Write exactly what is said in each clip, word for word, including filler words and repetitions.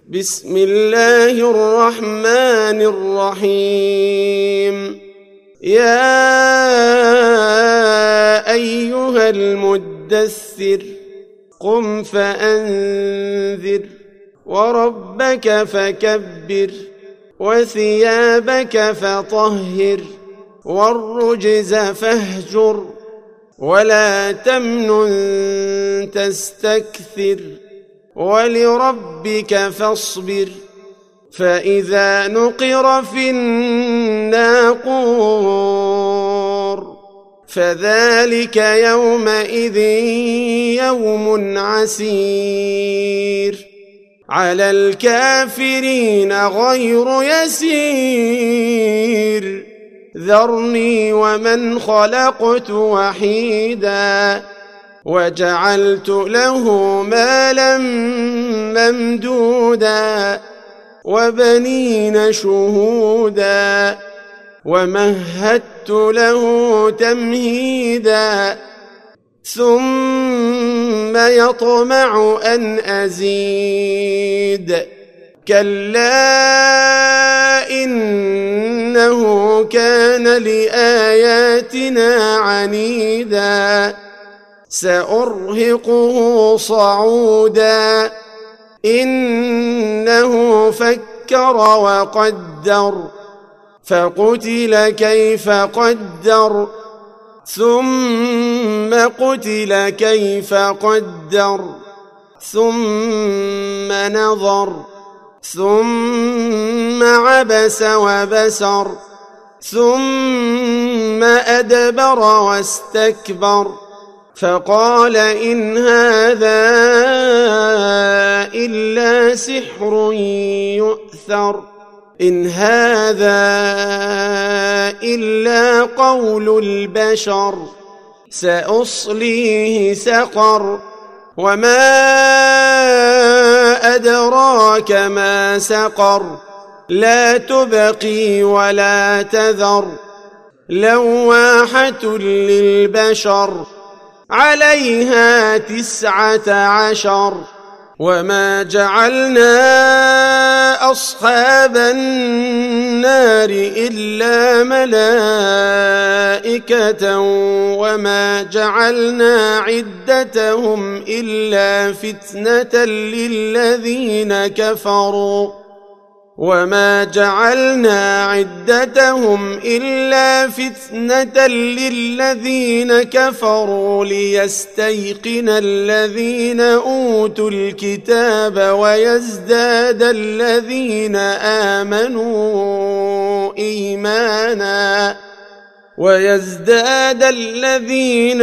بسم الله الرحمن الرحيم. يا أيها المدثر قم فأنذر وربك فكبر وثيابك فطهر والرجز فاهجر ولا تمنن تستكثر ولربك فاصبر. فإذا نقر في الناقور فذلك يومئذ يوم عسير على الكافرين غير يسير. ذرني ومن خلقت وحيدا وجعلت له مالا ممدودا وبنين شهودا ومهدت له تمهيدا ثم يطمع أن أزيد. كلا إنه كان لآياتنا عنيدا سأرهقه صعودا إنه فكر وقدر فقتل كيف قدر ثم قتل كيف قدر ثم نظر ثم عبس وبسر ثم أدبر واستكبر فقال إن هذا إلا سحر يؤثر إن هذا إلا قول البشر سأصليه سقر وما أدراك ما سقر لا تبقي ولا تذر لواحة للبشر عليها تسعة عشر. وما جعلنا أصحاب النار إلا ملائكة وما جعلنا عدتهم إلا فتنة للذين كفروا وما جعلنا عدتهم إلا فتنة للذين كفروا ليستيقن الذين أوتوا الكتاب ويزداد الذين آمنوا إيمانا ويزداد الذين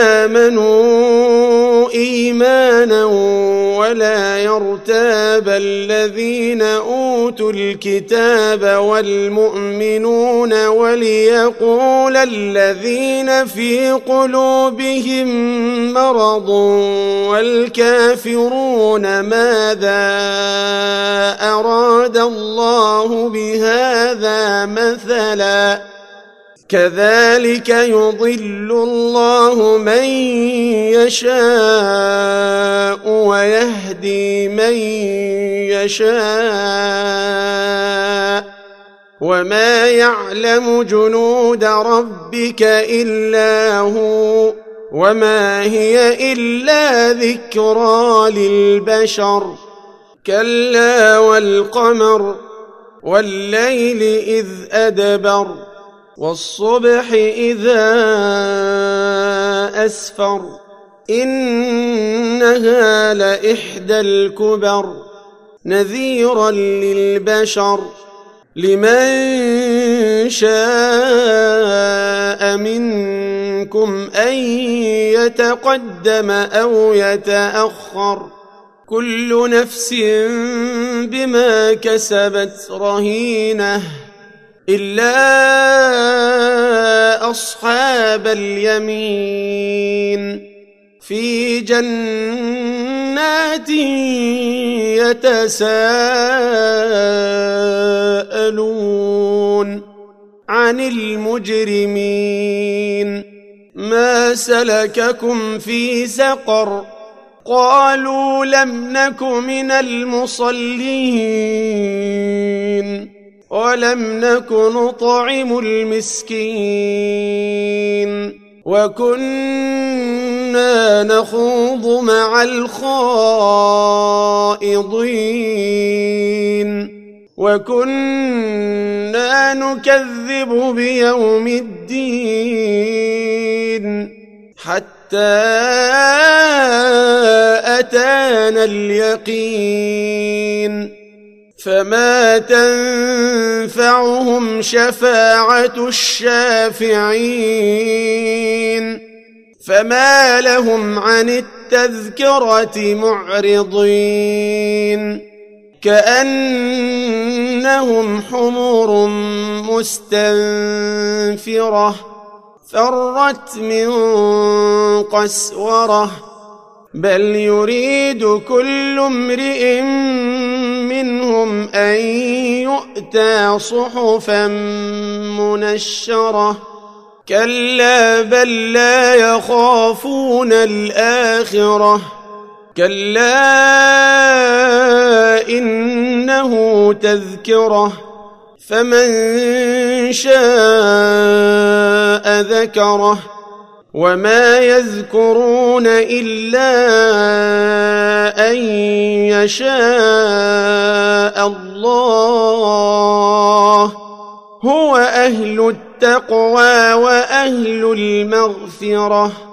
آمنوا إيمانا ولا يرتاب الذين أوتوا الكتاب والمؤمنون وليقول الذين في قلوبهم مرض والكافرون ماذا أراد الله بهذا مثلا كذلك يضل الله من يشاء ويهدي من يشاء وما يعلم جنود ربك إلا هو وما هي إلا ذكرى للبشر. كلا والقمر والليل إذ أدبر والصبح إذا أسفر إنها لإحدى الكبر نذيرا للبشر لمن شاء منكم أن يتقدم أو يتأخر كل نفس بما كسبت رهينة إلا أصحاب اليمين في جنات يتساءلون عن المجرمين ما سلككم في سقر قالوا لم نك من المصلين ولم نك نطعم المسكين وكنا نخوض مع الخائضين وكنا نكذب بيوم الدين حتى أتانا اليقين فما تنفعهم شفاعة الشافعين فما لهم عن التذكرة معرضين كأنهم حمر مستنفرة فرت من قسورة بل يريد كل امرئ منهم أن يؤتى صحفا منشرة كلا بل لا يخافون الآخرة كلا إنه تذكرة فمن شاء ذكره وما يذكرون إلا أن يشاء الله هو أهل التقوى وأهل المغفرة